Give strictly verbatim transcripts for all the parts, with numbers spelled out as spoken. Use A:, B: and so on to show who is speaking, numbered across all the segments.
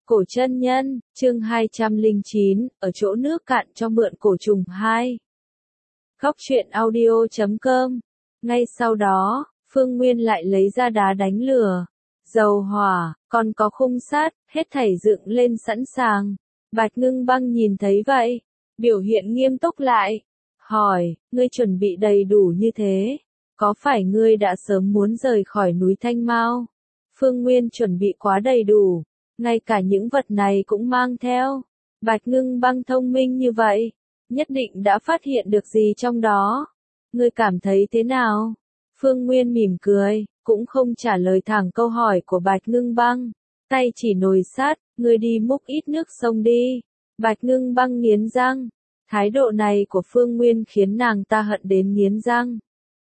A: Cổ chân nhân, chương hai trăm lẻ chín, ở chỗ nước cạn cho mượn cổ trùng hai. Góc truyện audio chấm com. Ngay sau đó, Phương Nguyên lại lấy ra đá đánh lửa, dầu hỏa, còn có khung sắt, hết thảy dựng lên sẵn sàng. Bạch Ngưng Băng nhìn thấy vậy, biểu hiện nghiêm túc lại, hỏi, ngươi chuẩn bị đầy đủ như thế, có phải ngươi đã sớm muốn rời khỏi núi Thanh Mao? Phương Nguyên chuẩn bị quá đầy đủ, ngay cả những vật này cũng mang theo. Bạch Ngưng Băng thông minh như vậy, nhất định đã phát hiện được gì trong đó. Ngươi cảm thấy thế nào? Phương Nguyên mỉm cười, cũng không trả lời thẳng câu hỏi của Bạch Ngưng Băng. Tay chỉ nồi sắt, ngươi đi múc ít nước sông đi. Bạch Ngưng Băng nghiến răng. Thái độ này của Phương Nguyên khiến nàng ta hận đến nghiến răng.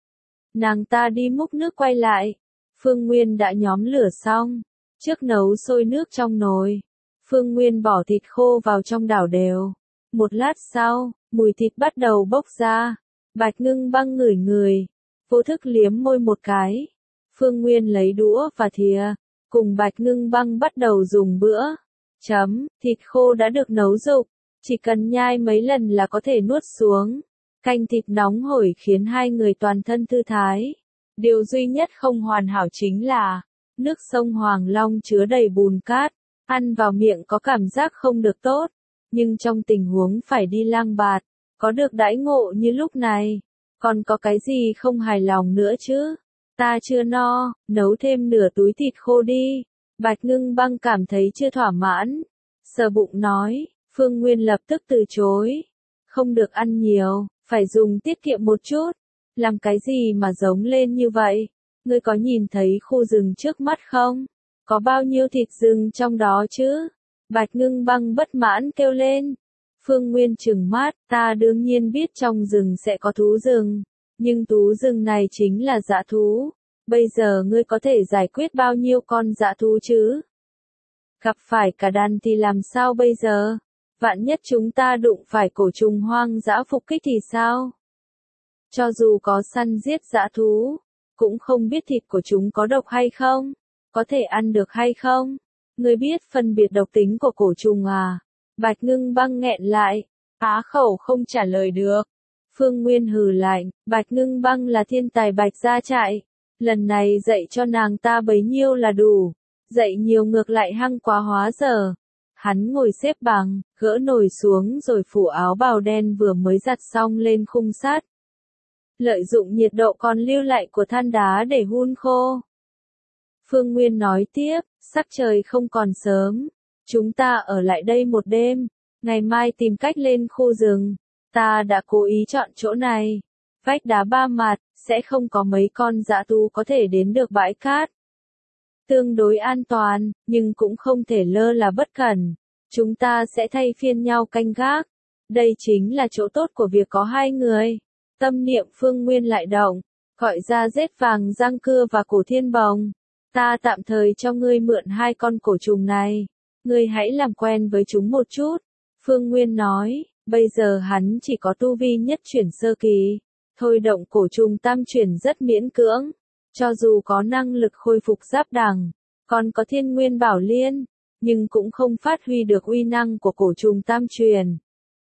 A: Nàng ta đi múc nước quay lại. Phương Nguyên đã nhóm lửa xong. Trước nấu sôi nước trong nồi, Phương Nguyên bỏ thịt khô vào trong đảo đều. Một lát sau, mùi thịt bắt đầu bốc ra. Bạch Ngưng Băng ngửi ngửi, vô thức liếm môi một cái. Phương Nguyên lấy đũa và thìa, cùng Bạch Ngưng Băng bắt đầu dùng bữa. Chấm, thịt khô đã được nấu rục, chỉ cần nhai mấy lần là có thể nuốt xuống. Canh thịt nóng hổi khiến hai người toàn thân thư thái. Điều duy nhất không hoàn hảo chính là nước sông Hoàng Long chứa đầy bùn cát, ăn vào miệng có cảm giác không được tốt, nhưng trong tình huống phải đi lang bạt, có được đãi ngộ như lúc này, còn có cái gì không hài lòng nữa chứ? Ta chưa no, nấu thêm nửa túi thịt khô đi. Bạch Ngưng Băng cảm thấy chưa thỏa mãn, sờ bụng nói. Phương Nguyên lập tức từ chối, không được ăn nhiều, phải dùng tiết kiệm một chút. Làm cái gì mà giống lên như vậy? Ngươi có nhìn thấy khu rừng trước mắt không? Có bao nhiêu thịt rừng trong đó chứ? Bạch Ngưng Băng bất mãn kêu lên. Phương Nguyên trừng mắt, ta đương nhiên biết trong rừng sẽ có thú rừng, nhưng thú rừng này chính là dã thú. Bây giờ ngươi có thể giải quyết bao nhiêu con dã thú chứ? Gặp phải cả đàn thì làm sao bây giờ? Vạn nhất chúng ta đụng phải cổ trùng hoang dã phục kích thì sao? Cho dù có săn giết dã thú, cũng không biết thịt của chúng có độc hay không, có thể ăn được hay không. Ngươi biết phân biệt độc tính của cổ trùng à? Bạch Ngưng Băng nghẹn lại, á khẩu không trả lời được. Phương Nguyên hừ lạnh, Bạch Ngưng Băng là thiên tài Bạch gia trại, lần này dạy cho nàng ta bấy nhiêu là đủ, dạy nhiều ngược lại hăng quá hóa dở. Hắn ngồi xếp bằng, gỡ nồi xuống rồi phủ áo bào đen vừa mới giặt xong lên khung sắt. Lợi dụng nhiệt độ còn lưu lại của than đá để hun khô. Phương Nguyên nói tiếp, sắc trời không còn sớm, chúng ta ở lại đây một đêm, ngày mai tìm cách lên khu rừng. Ta đã cố ý chọn chỗ này, vách đá ba mặt, sẽ không có mấy con dã thú có thể đến được bãi cát. Tương đối an toàn, nhưng cũng không thể lơ là bất cẩn. Chúng ta sẽ thay phiên nhau canh gác. Đây chính là chỗ tốt của việc có hai người. Tâm niệm Phương Nguyên lại động, gọi ra rết vàng răng cưa và cổ thiên bồng. Ta tạm thời cho ngươi mượn hai con cổ trùng này. Ngươi hãy làm quen với chúng một chút. Phương Nguyên nói, bây giờ hắn chỉ có tu vi nhất chuyển sơ kỳ. Thôi động cổ trùng tam chuyển rất miễn cưỡng. Cho dù có năng lực khôi phục giáp đằng, còn có thiên nguyên bảo liên, nhưng cũng không phát huy được uy năng của cổ trùng tam truyền.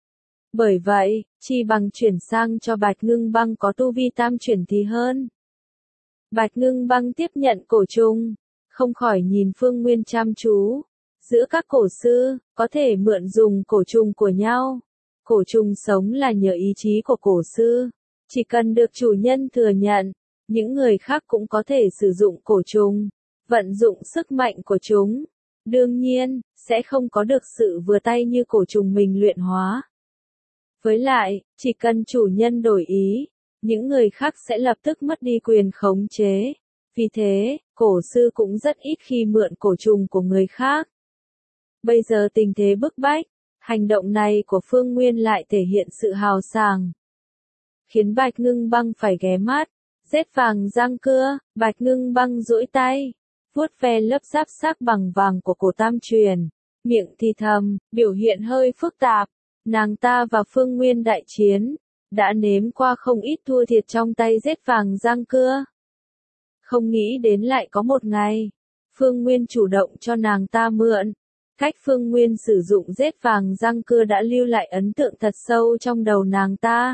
A: Bởi vậy, chi bằng chuyển sang cho Bạch Ngưng Băng có tu vi tam chuyển thì hơn. Bạch Ngưng Băng tiếp nhận cổ trùng, không khỏi nhìn Phương Nguyên chăm chú. Giữa các cổ sư, có thể mượn dùng cổ trùng của nhau. Cổ trùng sống là nhờ ý chí của cổ sư. Chỉ cần được chủ nhân thừa nhận, những người khác cũng có thể sử dụng cổ trùng, vận dụng sức mạnh của chúng. Đương nhiên, sẽ không có được sự vừa tay như cổ trùng mình luyện hóa. Với lại, chỉ cần chủ nhân đổi ý, những người khác sẽ lập tức mất đi quyền khống chế. Vì thế, cổ sư cũng rất ít khi mượn cổ trùng của người khác. Bây giờ tình thế bức bách, hành động này của Phương Nguyên lại thể hiện sự hào sảng, khiến Bạch Ngưng Băng phải ghé mắt. Rết vàng răng cưa, Bạch Ngưng Băng duỗi tay, vuốt ve lớp giáp sắc bằng vàng của cổ tam truyền, miệng thì thầm, biểu hiện hơi phức tạp. Nàng ta và Phương Nguyên đại chiến, đã nếm qua không ít thua thiệt trong tay rết vàng răng cưa. Không nghĩ đến lại có một ngày, Phương Nguyên chủ động cho nàng ta mượn. Cách Phương Nguyên sử dụng rết vàng răng cưa đã lưu lại ấn tượng thật sâu trong đầu nàng ta.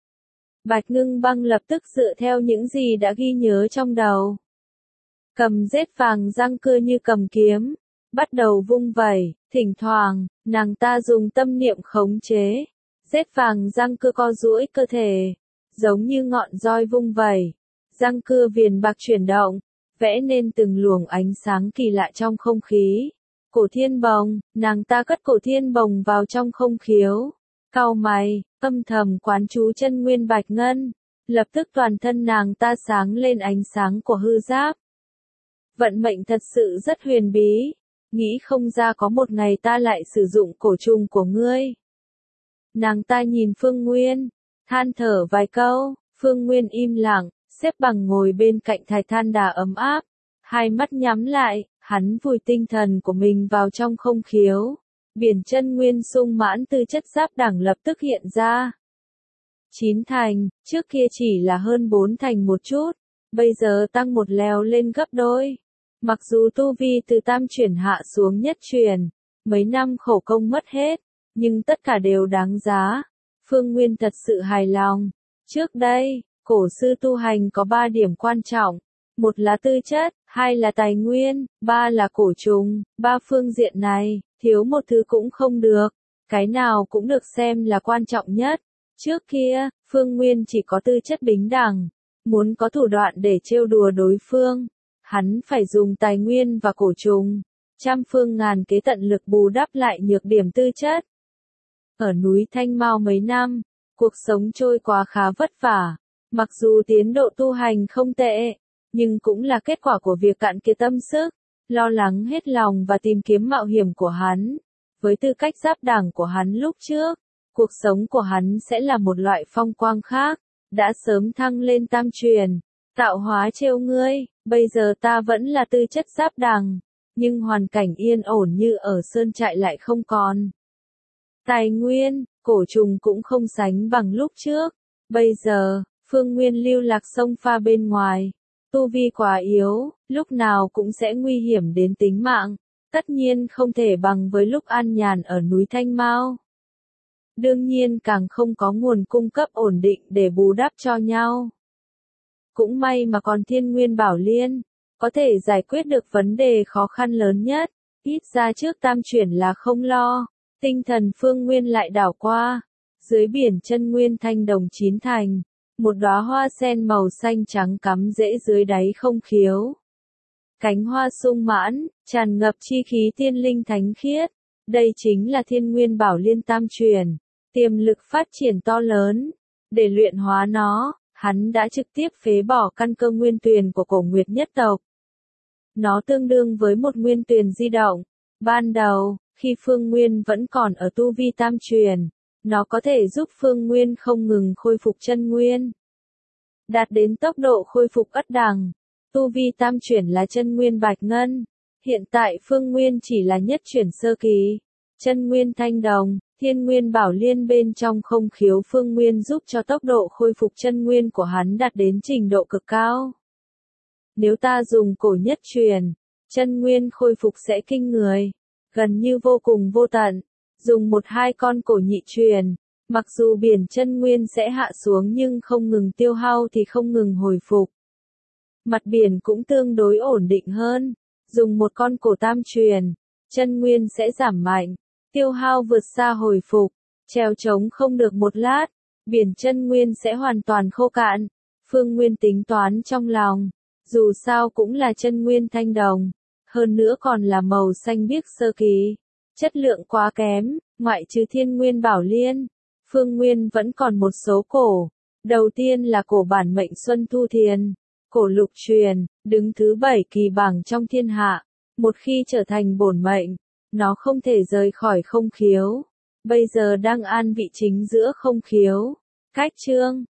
A: Bạch Ngưng Băng lập tức dựa theo những gì đã ghi nhớ trong đầu. Cầm rết vàng răng cưa như cầm kiếm, bắt đầu vung vẩy, thỉnh thoảng, nàng ta dùng tâm niệm khống chế. Rết vàng răng cưa co duỗi cơ thể, giống như ngọn roi vung vẩy, răng cưa viền bạc chuyển động, vẽ nên từng luồng ánh sáng kỳ lạ trong không khí. Cổ thiên bồng, nàng ta cất cổ thiên bồng vào trong không khiếu, cau mày, âm thầm quán chú chân nguyên bạch ngân, lập tức toàn thân nàng ta sáng lên ánh sáng của hư giáp. Vận mệnh thật sự rất huyền bí, nghĩ không ra có một ngày ta lại sử dụng cổ trùng của ngươi. Nàng ta nhìn Phương Nguyên, than thở vài câu, Phương Nguyên im lặng, xếp bằng ngồi bên cạnh thải than đá ấm áp, hai mắt nhắm lại, hắn vùi tinh thần của mình vào trong không khiếu. Biển chân nguyên sung mãn tư chất giáp đẳng lập tức hiện ra. Chín thành, trước kia chỉ là hơn bốn thành một chút, bây giờ tăng một lèo lên gấp đôi. Mặc dù tu vi từ tam chuyển hạ xuống nhất chuyển, mấy năm khổ công mất hết, nhưng tất cả đều đáng giá. Phương Nguyên thật sự hài lòng. Trước đây, cổ sư tu hành có ba điểm quan trọng. Một là tư chất, hai là tài nguyên, ba là cổ trùng. Ba phương diện này, thiếu một thứ cũng không được. Cái nào cũng được xem là quan trọng nhất. Trước kia, Phương Nguyên chỉ có tư chất bính đẳng. Muốn có thủ đoạn để trêu đùa đối phương, hắn phải dùng tài nguyên và cổ trùng. Trăm phương ngàn kế tận lực bù đắp lại nhược điểm tư chất. Ở núi Thanh Mao mấy năm, cuộc sống trôi qua khá vất vả. Mặc dù tiến độ tu hành không tệ, nhưng cũng là kết quả của việc cạn kiệt tâm sức, lo lắng hết lòng và tìm kiếm mạo hiểm của hắn. Với tư cách giáp đẳng của hắn lúc trước, cuộc sống của hắn sẽ là một loại phong quang khác, đã sớm thăng lên tam truyền, tạo hóa trêu ngươi, bây giờ ta vẫn là tư chất giáp đẳng, nhưng hoàn cảnh yên ổn như ở sơn trại lại không còn. Tài nguyên, cổ trùng cũng không sánh bằng lúc trước, bây giờ, Phương Nguyên lưu lạc sông pha bên ngoài, tu vi quá yếu, lúc nào cũng sẽ nguy hiểm đến tính mạng, tất nhiên không thể bằng với lúc an nhàn ở núi Thanh Mao. Đương nhiên càng không có nguồn cung cấp ổn định để bù đắp cho nhau. Cũng may mà còn Thiên Nguyên Bảo Liên, có thể giải quyết được vấn đề khó khăn lớn nhất, ít ra trước tam chuyển là không lo. Tinh thần Phương Nguyên lại đảo qua, dưới biển chân nguyên thanh đồng chín thành, một đóa hoa sen màu xanh trắng cắm rễ dưới đáy không khiếu. Cánh hoa sung mãn, tràn ngập chi khí tiên linh thánh khiết, đây chính là Thiên Nguyên Bảo Liên tam truyền, tiềm lực phát triển to lớn. Để luyện hóa nó, hắn đã trực tiếp phế bỏ căn cơ nguyên tuyền của Cổ Nguyệt nhất tộc. Nó tương đương với một nguyên tuyền di động. Ban đầu, khi Phương Nguyên vẫn còn ở tu vi tam truyền, nó có thể giúp Phương Nguyên không ngừng khôi phục chân nguyên. Đạt đến tốc độ khôi phục ất đẳng, tu vi tam chuyển là chân nguyên bạch ngân. Hiện tại Phương Nguyên chỉ là nhất chuyển sơ kỳ, chân nguyên thanh đồng, Thiên Nguyên Bảo Liên bên trong không khiếu Phương Nguyên giúp cho tốc độ khôi phục chân nguyên của hắn đạt đến trình độ cực cao. Nếu ta dùng cổ nhất truyền, chân nguyên khôi phục sẽ kinh người, gần như vô cùng vô tận. Dùng một hai con cổ nhị truyền, mặc dù biển chân nguyên sẽ hạ xuống nhưng không ngừng tiêu hao thì không ngừng hồi phục. Mặt biển cũng tương đối ổn định hơn. Dùng một con cổ tam truyền, chân nguyên sẽ giảm mạnh, tiêu hao vượt xa hồi phục, trèo trống không được một lát, biển chân nguyên sẽ hoàn toàn khô cạn. Phương Nguyên tính toán trong lòng, dù sao cũng là chân nguyên thanh đồng, hơn nữa còn là màu xanh biếc sơ kỳ, chất lượng quá kém, ngoại trừ Thiên Nguyên Bảo Liên, Phương Nguyên vẫn còn một số cổ. Đầu tiên là cổ bản mệnh Xuân Thu Thiền, cổ lục truyền, đứng thứ bảy kỳ bảng trong thiên hạ. Một khi trở thành bổn mệnh, nó không thể rời khỏi không khiếu. Bây giờ đang an vị chính giữa không khiếu. Cách chương